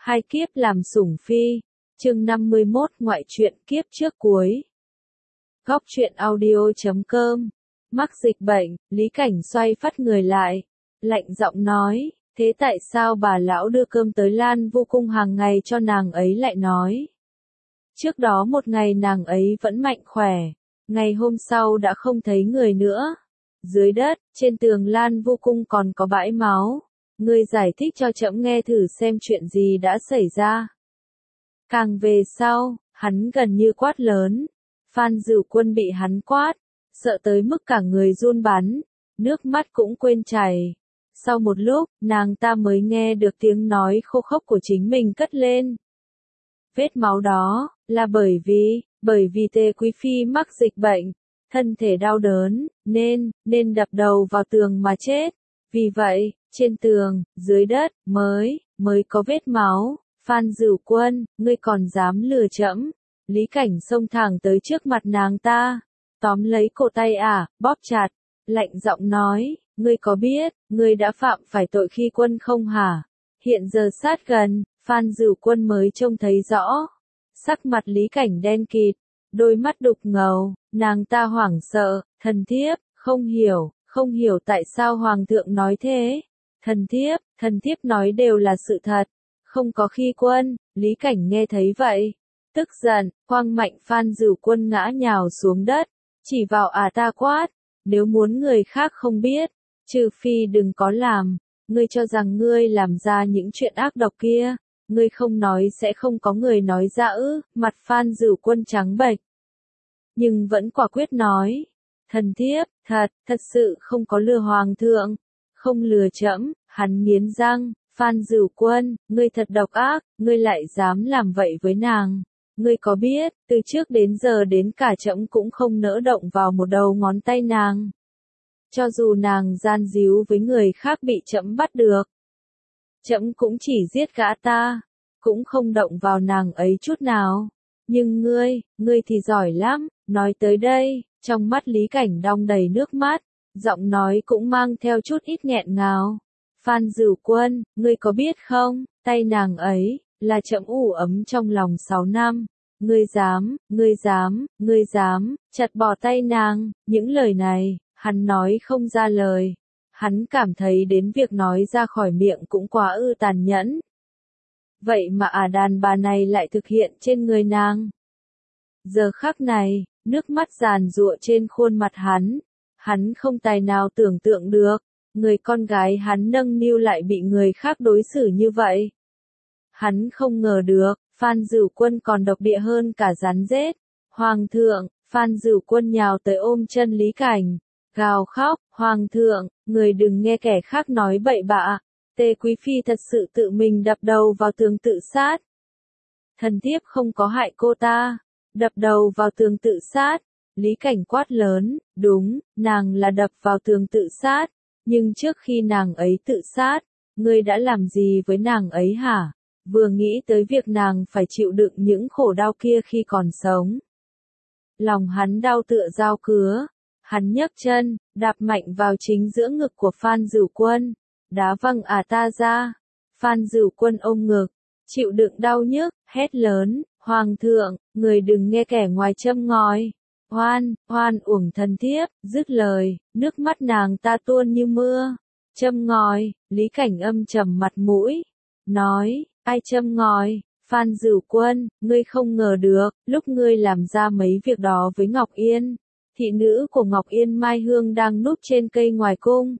Hai kiếp làm sủng phi. Chương 51 ngoại truyện kiếp trước cuối. Góc truyện audio.com. Mắc dịch bệnh, Lý Cảnh xoay phắt người lại. Lạnh giọng nói, thế tại sao bà lão đưa cơm tới Lan Vô Cung hàng ngày cho nàng ấy lại nói. Trước đó một ngày nàng ấy vẫn mạnh khỏe, ngày hôm sau đã không thấy người nữa. Dưới đất, trên tường Lan Vô Cung còn có bãi máu. Ngươi giải thích cho trẫm nghe thử xem chuyện gì đã xảy ra. Càng về sau, hắn gần như quát lớn. Phan Dửu Quân bị hắn quát, sợ tới mức cả người run bắn, nước mắt cũng quên chảy. Sau một lúc, nàng ta mới nghe được tiếng nói khô khốc của chính mình cất lên. Vết máu đó, là bởi vì Tề Quý Phi mắc dịch bệnh, thân thể đau đớn, nên đập đầu vào tường mà chết. Vì vậy, trên tường, dưới đất, mới có vết máu. Phan Dửu Quân, ngươi còn dám lừa trẫm? Lý Cảnh xông thẳng tới trước mặt nàng ta, tóm lấy cổ tay bóp chặt, lạnh giọng nói, ngươi có biết, ngươi đã phạm phải tội khi quân không hả? Hiện giờ sát gần, Phan Dửu Quân mới trông thấy rõ. Sắc mặt Lý Cảnh đen kịt, đôi mắt đục ngầu, nàng ta hoảng sợ, thần thiếp, không hiểu tại sao Hoàng thượng nói thế. Thần thiếp nói đều là sự thật, không có khi quân. Lý Cảnh nghe thấy vậy, tức giận, quăng mạnh Phan Dửu Quân ngã nhào xuống đất, chỉ vào ta quát, nếu muốn người khác không biết, trừ phi đừng có làm, ngươi cho rằng ngươi làm ra những chuyện ác độc kia, ngươi không nói sẽ không có người nói ra ư? Mặt Phan Dửu Quân trắng bệch, nhưng vẫn quả quyết nói, thần thiếp, thật sự không có lừa Hoàng thượng, không lừa trẫm. Hắn nghiến răng, Phan Dửu Quân, ngươi thật độc ác, ngươi lại dám làm vậy với nàng. Ngươi có biết, từ trước đến giờ đến cả trẫm cũng không nỡ động vào một đầu ngón tay nàng. Cho dù nàng gian díu với người khác bị trẫm bắt được, trẫm cũng chỉ giết gã ta, cũng không động vào nàng ấy chút nào. Nhưng ngươi thì giỏi lắm. Nói tới đây, trong mắt Lý Cảnh đong đầy nước mắt, giọng nói cũng mang theo chút ít nghẹn ngào. Phan Dửu Quân, ngươi có biết không, tay nàng ấy, là trẫm ủ ấm trong lòng 6 năm. Ngươi dám, chặt bỏ tay nàng. Những lời này, hắn nói không ra lời. Hắn cảm thấy đến việc nói ra khỏi miệng cũng quá tàn nhẫn. Vậy mà đàn bà này lại thực hiện trên người nàng. Giờ khắc này, nước mắt giàn giụa trên khuôn mặt hắn không tài nào tưởng tượng được, người con gái hắn nâng niu lại bị người khác đối xử như vậy. Hắn không ngờ được, Phan Dửu Quân còn độc địa hơn cả rắn rết. Hoàng thượng, Phan Dửu Quân nhào tới ôm chân Lý Cảnh, gào khóc, Hoàng thượng, người đừng nghe kẻ khác nói bậy bạ, Tề Quý Phi thật sự tự mình đập đầu vào tường tự sát. Thần thiếp không có hại cô ta. Đập đầu vào tường tự sát. Lý Cảnh quát lớn, đúng, nàng là đập vào tường tự sát, nhưng trước khi nàng ấy tự sát, ngươi đã làm gì với nàng ấy hả? Vừa nghĩ tới việc nàng phải chịu đựng những khổ đau kia khi còn sống, lòng hắn đau tựa dao cứa. Hắn nhấc chân, đạp mạnh vào chính giữa ngực của Phan Dửu Quân, đá văng ta ra. Phan Dửu Quân ôm ngực, chịu đựng đau nhức, hét lớn, Hoàng thượng, người đừng nghe kẻ ngoài châm ngòi. Hoan uổng thần thiếp. Dứt lời, nước mắt nàng ta tuôn như mưa. Châm ngòi. Lý Cảnh âm trầm mặt mũi, nói, ai châm ngòi? Phan Dửu Quân, ngươi không ngờ được, lúc ngươi làm ra mấy việc đó với Ngọc Yên, thị nữ của Ngọc Yên Mai Hương đang núp trên cây ngoài cung.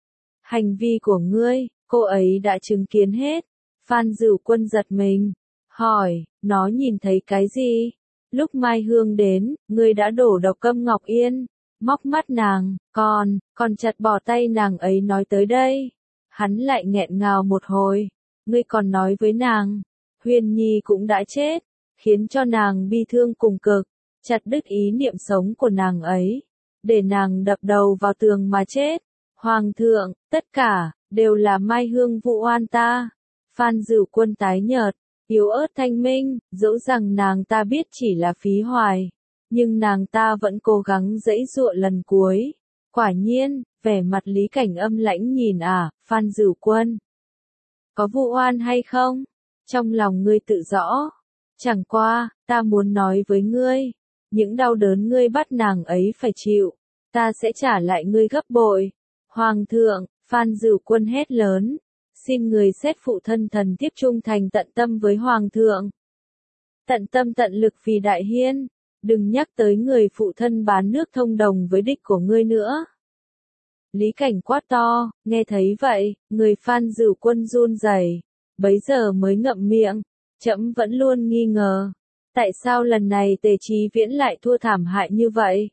Hành vi của ngươi, cô ấy đã chứng kiến hết. Phan Dửu Quân giật mình, hỏi, nó nhìn thấy cái gì? Lúc Mai Hương đến, ngươi đã đổ độc câm Ngọc Yên, móc mắt nàng, còn chặt bỏ tay nàng ấy. Nói tới đây, hắn lại nghẹn ngào một hồi. Ngươi còn nói với nàng, Huyền Nhi cũng đã chết, khiến cho nàng bi thương cùng cực, chặt đứt ý niệm sống của nàng ấy, để nàng đập đầu vào tường mà chết. Hoàng thượng, tất cả đều là Mai Hương vụ oan ta. Phan Dửu Quân tái nhợt, yếu ớt thanh minh, dẫu rằng nàng ta biết chỉ là phí hoài, nhưng nàng ta vẫn cố gắng giãy giụa lần cuối. Quả nhiên, vẻ mặt Lý Cảnh âm lãnh nhìn Phan Dửu Quân. Có vụ oan hay không? trong lòng ngươi tự rõ. Chẳng qua, ta muốn nói với ngươi, những đau đớn ngươi bắt nàng ấy phải chịu, ta sẽ trả lại ngươi gấp bội. Hoàng thượng, Phan Dửu Quân hét lớn, xin người xét phụ thân thần tiếp trung thành tận tâm với Hoàng thượng. Tận tâm tận lực vì đại hiên, đừng nhắc tới người phụ thân bán nước thông đồng với địch của ngươi nữa. Lý Cảnh quát to, nghe thấy vậy, người Phan Dửu Quân run rẩy, bấy giờ mới ngậm miệng, trẫm vẫn luôn nghi ngờ, tại sao lần này Tề Chí Viễn lại thua thảm hại như vậy?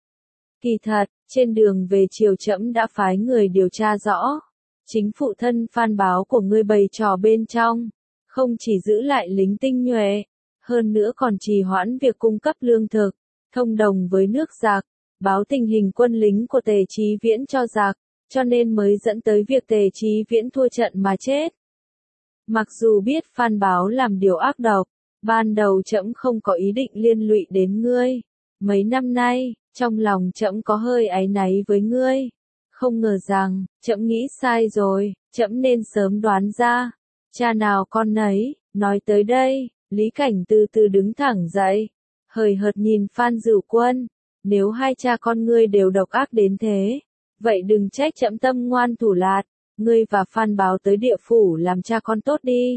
Kỳ thật, trên đường về triều trẫm đã phái người điều tra rõ, chính phụ thân Phan báo của ngươi bày trò bên trong, không chỉ giữ lại lính tinh nhuệ, hơn nữa còn trì hoãn việc cung cấp lương thực, thông đồng với nước giặc, báo tình hình quân lính của Tề Chí Viễn cho giặc, cho nên mới dẫn tới việc Tề Chí Viễn thua trận mà chết. Mặc dù biết Phan báo làm điều ác độc, ban đầu trẫm không có ý định liên lụy đến ngươi. Mấy năm nay, trong lòng trẫm có hơi áy náy với ngươi. Không ngờ rằng, trẫm nghĩ sai rồi, trẫm nên sớm đoán ra. Cha nào con nấy, nói tới đây, Lý Cảnh từ từ đứng thẳng dậy, hời hợt nhìn Phan Dửu Quân. Nếu hai cha con ngươi đều độc ác đến thế, vậy đừng trách trẫm tâm ngoan thủ lạt. Ngươi và Phan báo tới địa phủ làm cha con tốt đi.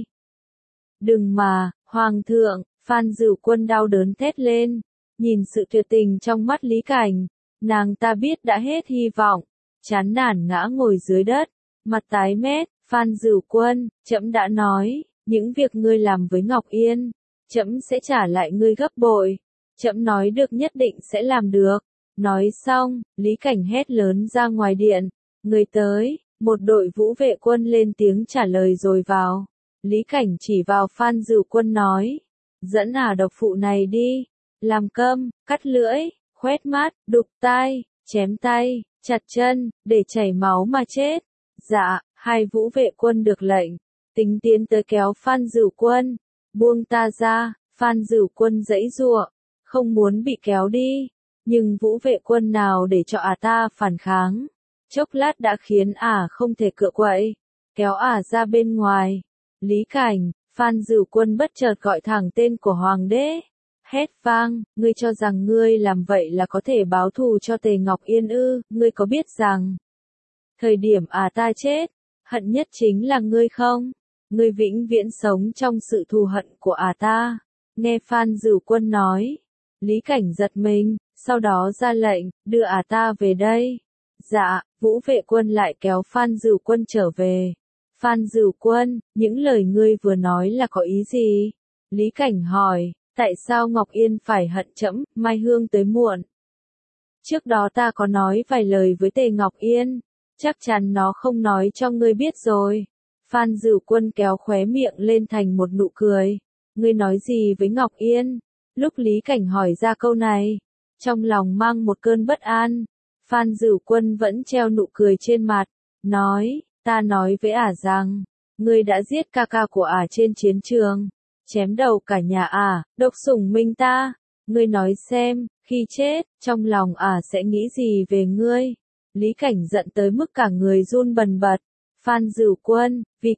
Đừng mà, Hoàng thượng, Phan Dửu Quân đau đớn thét lên, nhìn sự tuyệt tình trong mắt Lý Cảnh, nàng ta biết đã hết hy vọng, chán nản ngã ngồi dưới đất, mặt tái mét. Phan Dửu Quân, trẫm đã nói, những việc ngươi làm với Ngọc Yên, trẫm sẽ trả lại ngươi gấp bội, trẫm nói được nhất định sẽ làm được. Nói xong, Lý Cảnh hét lớn ra ngoài điện, người tới. Một đội vũ vệ quân lên tiếng trả lời rồi vào. Lý Cảnh chỉ vào Phan Dửu Quân nói, dẫn độc phụ này đi, làm câm, cắt lưỡi, khoét mắt, đục tai, chém tay, chặt chân, để chảy máu mà chết. Dạ, hai vũ vệ quân được lệnh, tính tiến tới kéo Phan Dửu Quân, buông ta ra. Phan Dửu Quân giãy giụa, không muốn bị kéo đi, nhưng vũ vệ quân nào để cho ta phản kháng. Chốc lát đã khiến không thể cựa quậy, kéo ra bên ngoài. Lý Cảnh, Phan Dửu Quân bất chợt gọi thẳng tên của Hoàng đế, hét vang, ngươi cho rằng ngươi làm vậy là có thể báo thù cho Tề Ngọc Yên ư? Ngươi có biết rằng, thời điểm ta chết, hận nhất chính là ngươi không? Ngươi vĩnh viễn sống trong sự thù hận của ta. Nghe Phan Dửu Quân nói, Lý Cảnh giật mình, sau đó ra lệnh, đưa ta về đây. Dạ, vũ vệ quân lại kéo Phan Dửu Quân trở về. Phan Dửu Quân, những lời ngươi vừa nói là có ý gì? Lý Cảnh hỏi, tại sao Ngọc Yên phải hận trẫm? Mai hương tới muộn. Trước đó ta có nói vài lời với Tề Ngọc Yên, chắc chắn nó không nói cho ngươi biết rồi. Phan Dửu Quân kéo khóe miệng lên thành một nụ cười. Ngươi nói gì với Ngọc Yên? Lúc Lý Cảnh hỏi ra câu này, trong lòng mang một cơn bất an. Phan Dửu Quân vẫn treo nụ cười trên mặt, nói, ta nói với rằng, ngươi đã giết ca ca của trên chiến trường, chém đầu cả nhà độc sủng minh ta, ngươi nói xem, khi chết, trong lòng sẽ nghĩ gì về ngươi? Lý Cảnh giận tới mức cả người run bần bật. Phan Dửu Quân, vì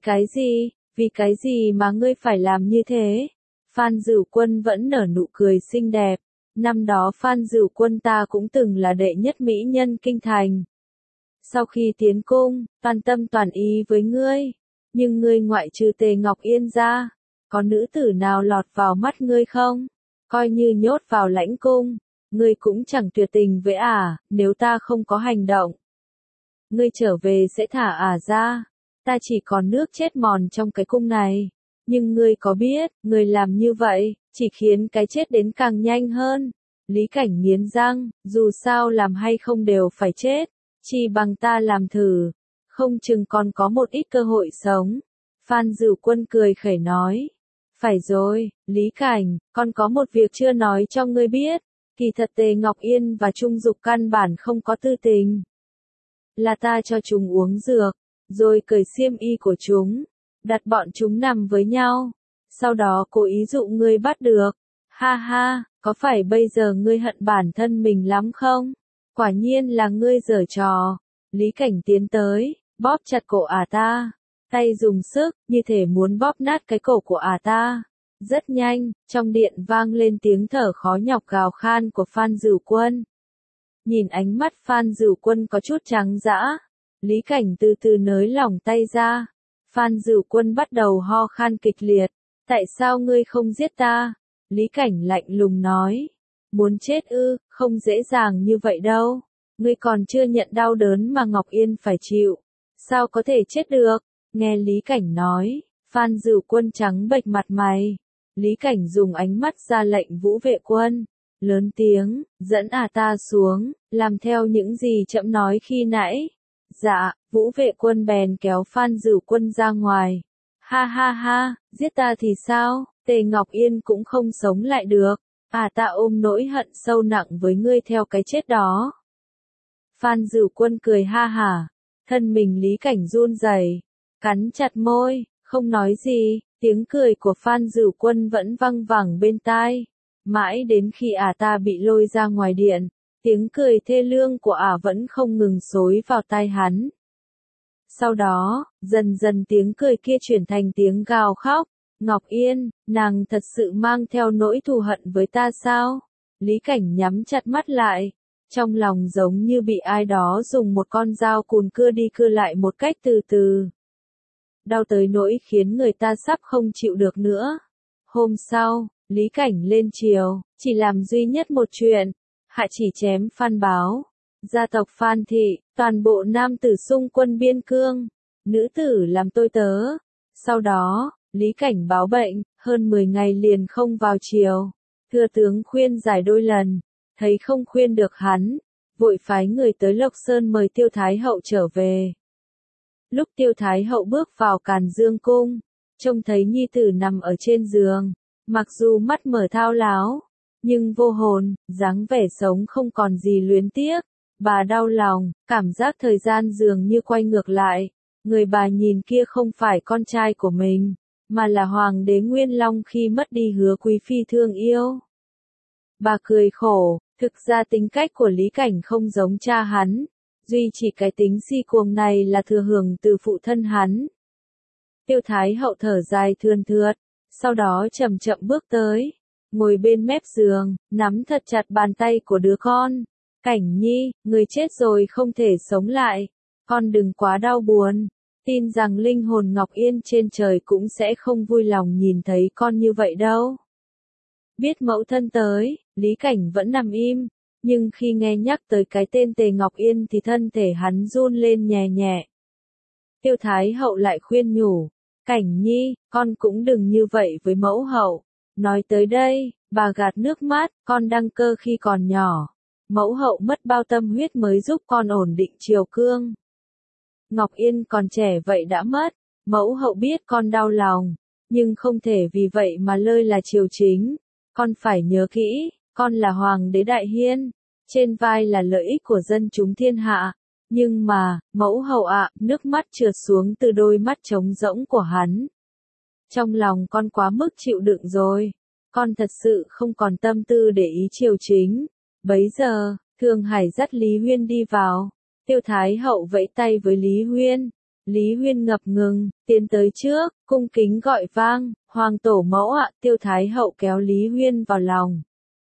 cái gì mà ngươi phải làm như thế? Phan Dửu Quân vẫn nở nụ cười xinh đẹp. Năm đó Phan Dửu Quân ta cũng từng là đệ nhất mỹ nhân kinh thành. Sau khi tiến cung, toàn tâm toàn ý với ngươi. Nhưng ngươi ngoại trừ Tề Ngọc Yên ra, có nữ tử nào lọt vào mắt ngươi không? Coi như nhốt vào lãnh cung, ngươi cũng chẳng tuyệt tình với nếu ta không có hành động. Ngươi trở về sẽ thả ra. Ta chỉ còn nước chết mòn trong cái cung này. Nhưng ngươi có biết, ngươi làm như vậy, chỉ khiến cái chết đến càng nhanh hơn. Lý Cảnh nghiến răng, dù sao làm hay không đều phải chết, chỉ bằng ta làm thử, không chừng còn có một ít cơ hội sống. Phan Dửu Quân cười khẩy nói, phải rồi, Lý Cảnh, con có một việc chưa nói cho ngươi biết, kỳ thật Tề Ngọc Yên và Trung Dục căn bản không có tư tình. Là ta cho chúng uống dược, rồi cởi xiêm y của chúng, đặt bọn chúng nằm với nhau, sau đó cố ý dụ ngươi bắt được. Ha ha, có phải bây giờ ngươi hận bản thân mình lắm không? Quả nhiên là ngươi giở trò. Lý Cảnh tiến tới, bóp chặt cổ ta. tay dùng sức, như thể muốn bóp nát cái cổ của ta. Rất nhanh, trong điện vang lên tiếng thở khó nhọc gào khan của Phan Dửu Quân. Nhìn ánh mắt Phan Dửu Quân có chút trắng dã, Lý Cảnh từ từ nới lỏng tay ra. Phan Dửu Quân bắt đầu ho khan kịch liệt. Tại sao ngươi không giết ta? Lý Cảnh lạnh lùng nói. Muốn chết ư, không dễ dàng như vậy đâu. Ngươi còn chưa nhận đau đớn mà Ngọc Yên phải chịu. Sao có thể chết được? Nghe Lý Cảnh nói, Phan Dửu Quân trắng bệch mặt mày. Lý Cảnh dùng ánh mắt ra lệnh Vũ Vệ Quân. Lớn tiếng, dẫn ta xuống, làm theo những gì trẫm nói khi nãy. Dạ, Vũ Vệ Quân bèn kéo Phan Dửu Quân ra ngoài. Ha ha ha, giết ta thì sao, Tề Ngọc Yên cũng không sống lại được. Ta ôm nỗi hận sâu nặng với ngươi theo cái chết đó. Phan Dửu Quân cười ha hả, thân mình Lý Cảnh run rẩy, cắn chặt môi, không nói gì, tiếng cười của Phan Dửu Quân vẫn văng vẳng bên tai. Mãi đến khi ta bị lôi ra ngoài điện, tiếng cười thê lương của vẫn không ngừng xối vào tai hắn. Sau đó, dần dần tiếng cười kia chuyển thành tiếng gào khóc. Ngọc Yên, nàng thật sự mang theo nỗi thù hận với ta sao? Lý Cảnh nhắm chặt mắt lại. Trong lòng giống như bị ai đó dùng một con dao cùn cưa đi cưa lại một cách từ từ. Đau tới nỗi khiến người ta sắp không chịu được nữa. Hôm sau, Lý Cảnh lên triều, chỉ làm duy nhất một chuyện. Hạ chỉ chém Phan Báo. Gia tộc Phan Thị, toàn bộ nam tử xung quân biên cương. Nữ tử làm tôi tớ. Sau đó, Lý Cảnh báo bệnh, hơn 10 ngày liền không vào triều. Thừa tướng khuyên giải đôi lần, thấy không khuyên được hắn, vội phái người tới Lộc Sơn mời Tiêu Thái Hậu trở về. Lúc Tiêu Thái Hậu bước vào Càn Dương cung, trông thấy nhi tử nằm ở trên giường, mặc dù mắt mở thao láo, nhưng vô hồn, dáng vẻ sống không còn gì luyến tiếc. Bà đau lòng, cảm giác thời gian dường như quay ngược lại. Người bà nhìn kia không phải con trai của mình, mà là Hoàng đế Nguyên Long khi mất đi Hứa Quý Phi thương yêu. Bà cười khổ, thực ra tính cách của Lý Cảnh không giống cha hắn, duy chỉ cái tính si cuồng này là thừa hưởng từ phụ thân hắn. Tiêu Thái Hậu thở dài thườn thượt, sau đó chậm chậm bước tới, ngồi bên mép giường, nắm thật chặt bàn tay của đứa con. Cảnh Nhi, người chết rồi không thể sống lại, con đừng quá đau buồn. Tin rằng linh hồn Ngọc Yên trên trời cũng sẽ không vui lòng nhìn thấy con như vậy đâu. Biết mẫu thân tới, Lý Cảnh vẫn nằm im, nhưng khi nghe nhắc tới cái tên Tề Ngọc Yên thì thân thể hắn run lên nhẹ nhẹ. Tiêu Thái Hậu lại khuyên nhủ, Cảnh Nhi, con cũng đừng như vậy với mẫu hậu. Nói tới đây, bà gạt nước mắt, con đăng cơ khi còn nhỏ. Mẫu hậu mất bao tâm huyết mới giúp con ổn định triều cương. Ngọc Yên còn trẻ vậy đã mất, mẫu hậu biết con đau lòng, nhưng không thể vì vậy mà lơi là triều chính. Con phải nhớ kỹ, con là Hoàng đế Đại Hiên, trên vai là lợi ích của dân chúng thiên hạ. Nhưng mà, mẫu hậu nước mắt trượt xuống từ đôi mắt trống rỗng của hắn. Trong lòng con quá mức chịu đựng rồi, con thật sự không còn tâm tư để ý triều chính. Bấy giờ, Thương Hải dắt Lý Huyên đi vào. Tiêu Thái Hậu vẫy tay với Lý Huyên. Lý Huyên ngập ngừng, tiến tới trước, cung kính gọi vang, Hoàng tổ mẫu Tiêu Thái Hậu kéo Lý Huyên vào lòng.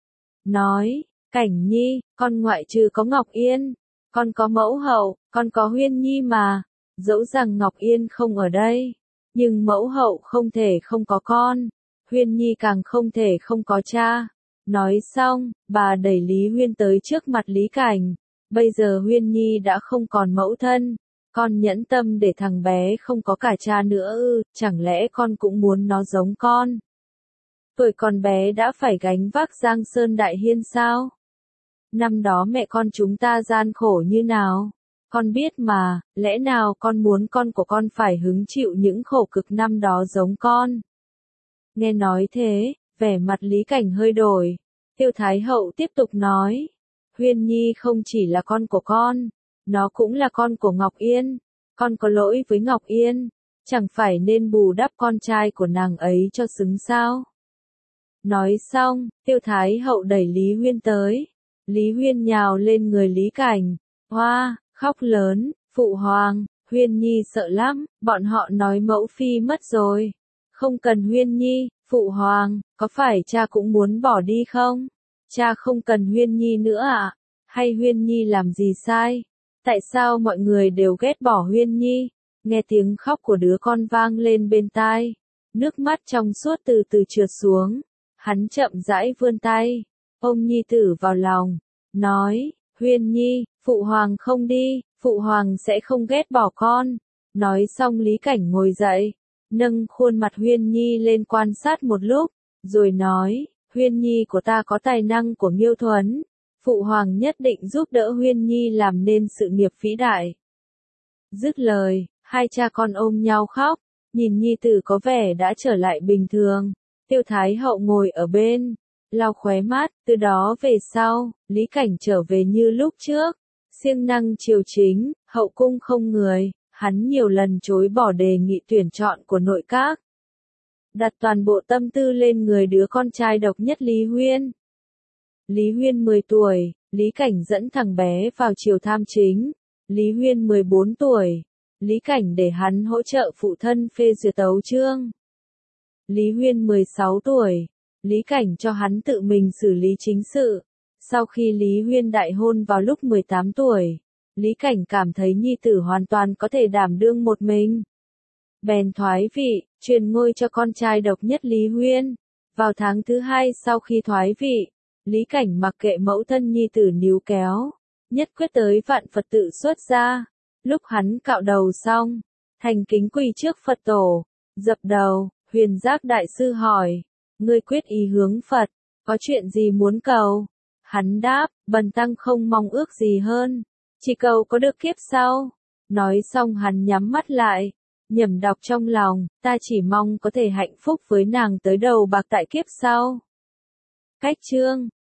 Nói, Cảnh Nhi, con ngoại trừ có Ngọc Yên, con có mẫu hậu, con có Huyên Nhi mà. Dẫu rằng Ngọc Yên không ở đây, nhưng mẫu hậu không thể không có con. Huyên Nhi càng không thể không có cha. Nói xong, bà đẩy Lý Huyên tới trước mặt Lý Cảnh. Bây giờ Huyên Nhi đã không còn mẫu thân. Con nhẫn tâm để thằng bé không có cả cha nữa ư, chẳng lẽ con cũng muốn nó giống con? Tuổi con bé đã phải gánh vác Giang Sơn Đại Hiên sao? Năm đó mẹ con chúng ta gian khổ như nào? Con biết mà, lẽ nào con muốn con của con phải hứng chịu những khổ cực năm đó giống con? Nghe nói thế, vẻ mặt Lý Cảnh hơi đổi. Tiêu Thái Hậu tiếp tục nói, Huyên Nhi không chỉ là con của con, nó cũng là con của Ngọc Yên. Con có lỗi với Ngọc Yên, chẳng phải nên bù đắp con trai của nàng ấy cho xứng sao? Nói xong, Tiêu Thái Hậu đẩy Lý Huyên tới. Lý Huyên nhào lên người Lý Cảnh, hoa, khóc lớn, phụ hoàng, Huyên Nhi sợ lắm, bọn họ nói mẫu phi mất rồi. Không cần Huyên Nhi, phụ hoàng, có phải cha cũng muốn bỏ đi không? Cha không cần Huyên Nhi nữa à? Hay Huyên Nhi làm gì sai? Tại sao mọi người đều ghét bỏ Huyên Nhi? Nghe tiếng khóc của đứa con vang lên bên tai. Nước mắt trong suốt từ từ trượt xuống. Hắn chậm rãi vươn tay, ôm nhi tử vào lòng, nói, Huyên Nhi, phụ hoàng không đi, phụ hoàng sẽ không ghét bỏ con. Nói xong Lý Cảnh ngồi dậy, nâng khuôn mặt Huyên Nhi lên quan sát một lúc, rồi nói, Huyên Nhi của ta có tài năng của Miêu Thuấn, phụ hoàng nhất định giúp đỡ Huyên Nhi làm nên sự nghiệp vĩ đại. Dứt lời, hai cha con ôm nhau khóc, nhìn nhi tử có vẻ đã trở lại bình thường. Tiêu Thái Hậu ngồi ở bên, lau khóe mắt, từ đó về sau, Lý Cảnh trở về như lúc trước. Siêng năng triều chính, hậu cung không người, hắn nhiều lần chối bỏ đề nghị tuyển chọn của nội các. Đặt toàn bộ tâm tư lên người đứa con trai độc nhất Lý Huyên. Lý Huyên 10 tuổi, Lý Cảnh dẫn thằng bé vào triều tham chính. Lý Huyên 14 tuổi, Lý Cảnh để hắn hỗ trợ phụ thân phê duyệt tấu chương. Lý Huyên 16 tuổi, Lý Cảnh cho hắn tự mình xử lý chính sự. Sau khi Lý Huyên đại hôn vào lúc 18 tuổi, Lý Cảnh cảm thấy nhi tử hoàn toàn có thể đảm đương một mình. Bèn thoái vị, truyền ngôi cho con trai độc nhất Lý Huyên. Vào tháng thứ 2 sau khi thoái vị, Lý Cảnh mặc kệ mẫu thân nhi tử níu kéo, nhất quyết tới vạn Phật tự xuất gia. Lúc hắn cạo đầu xong, thành kính quỳ trước Phật tổ, dập đầu, Huyền Giác đại sư hỏi, ngươi quyết ý hướng Phật, có chuyện gì muốn cầu? Hắn đáp, bần tăng không mong ước gì hơn, chỉ cầu có được kiếp sau. Nói xong hắn nhắm mắt lại, nhẩm đọc trong lòng, ta chỉ mong có thể hạnh phúc với nàng tới đầu bạc tại kiếp sau. Cách chương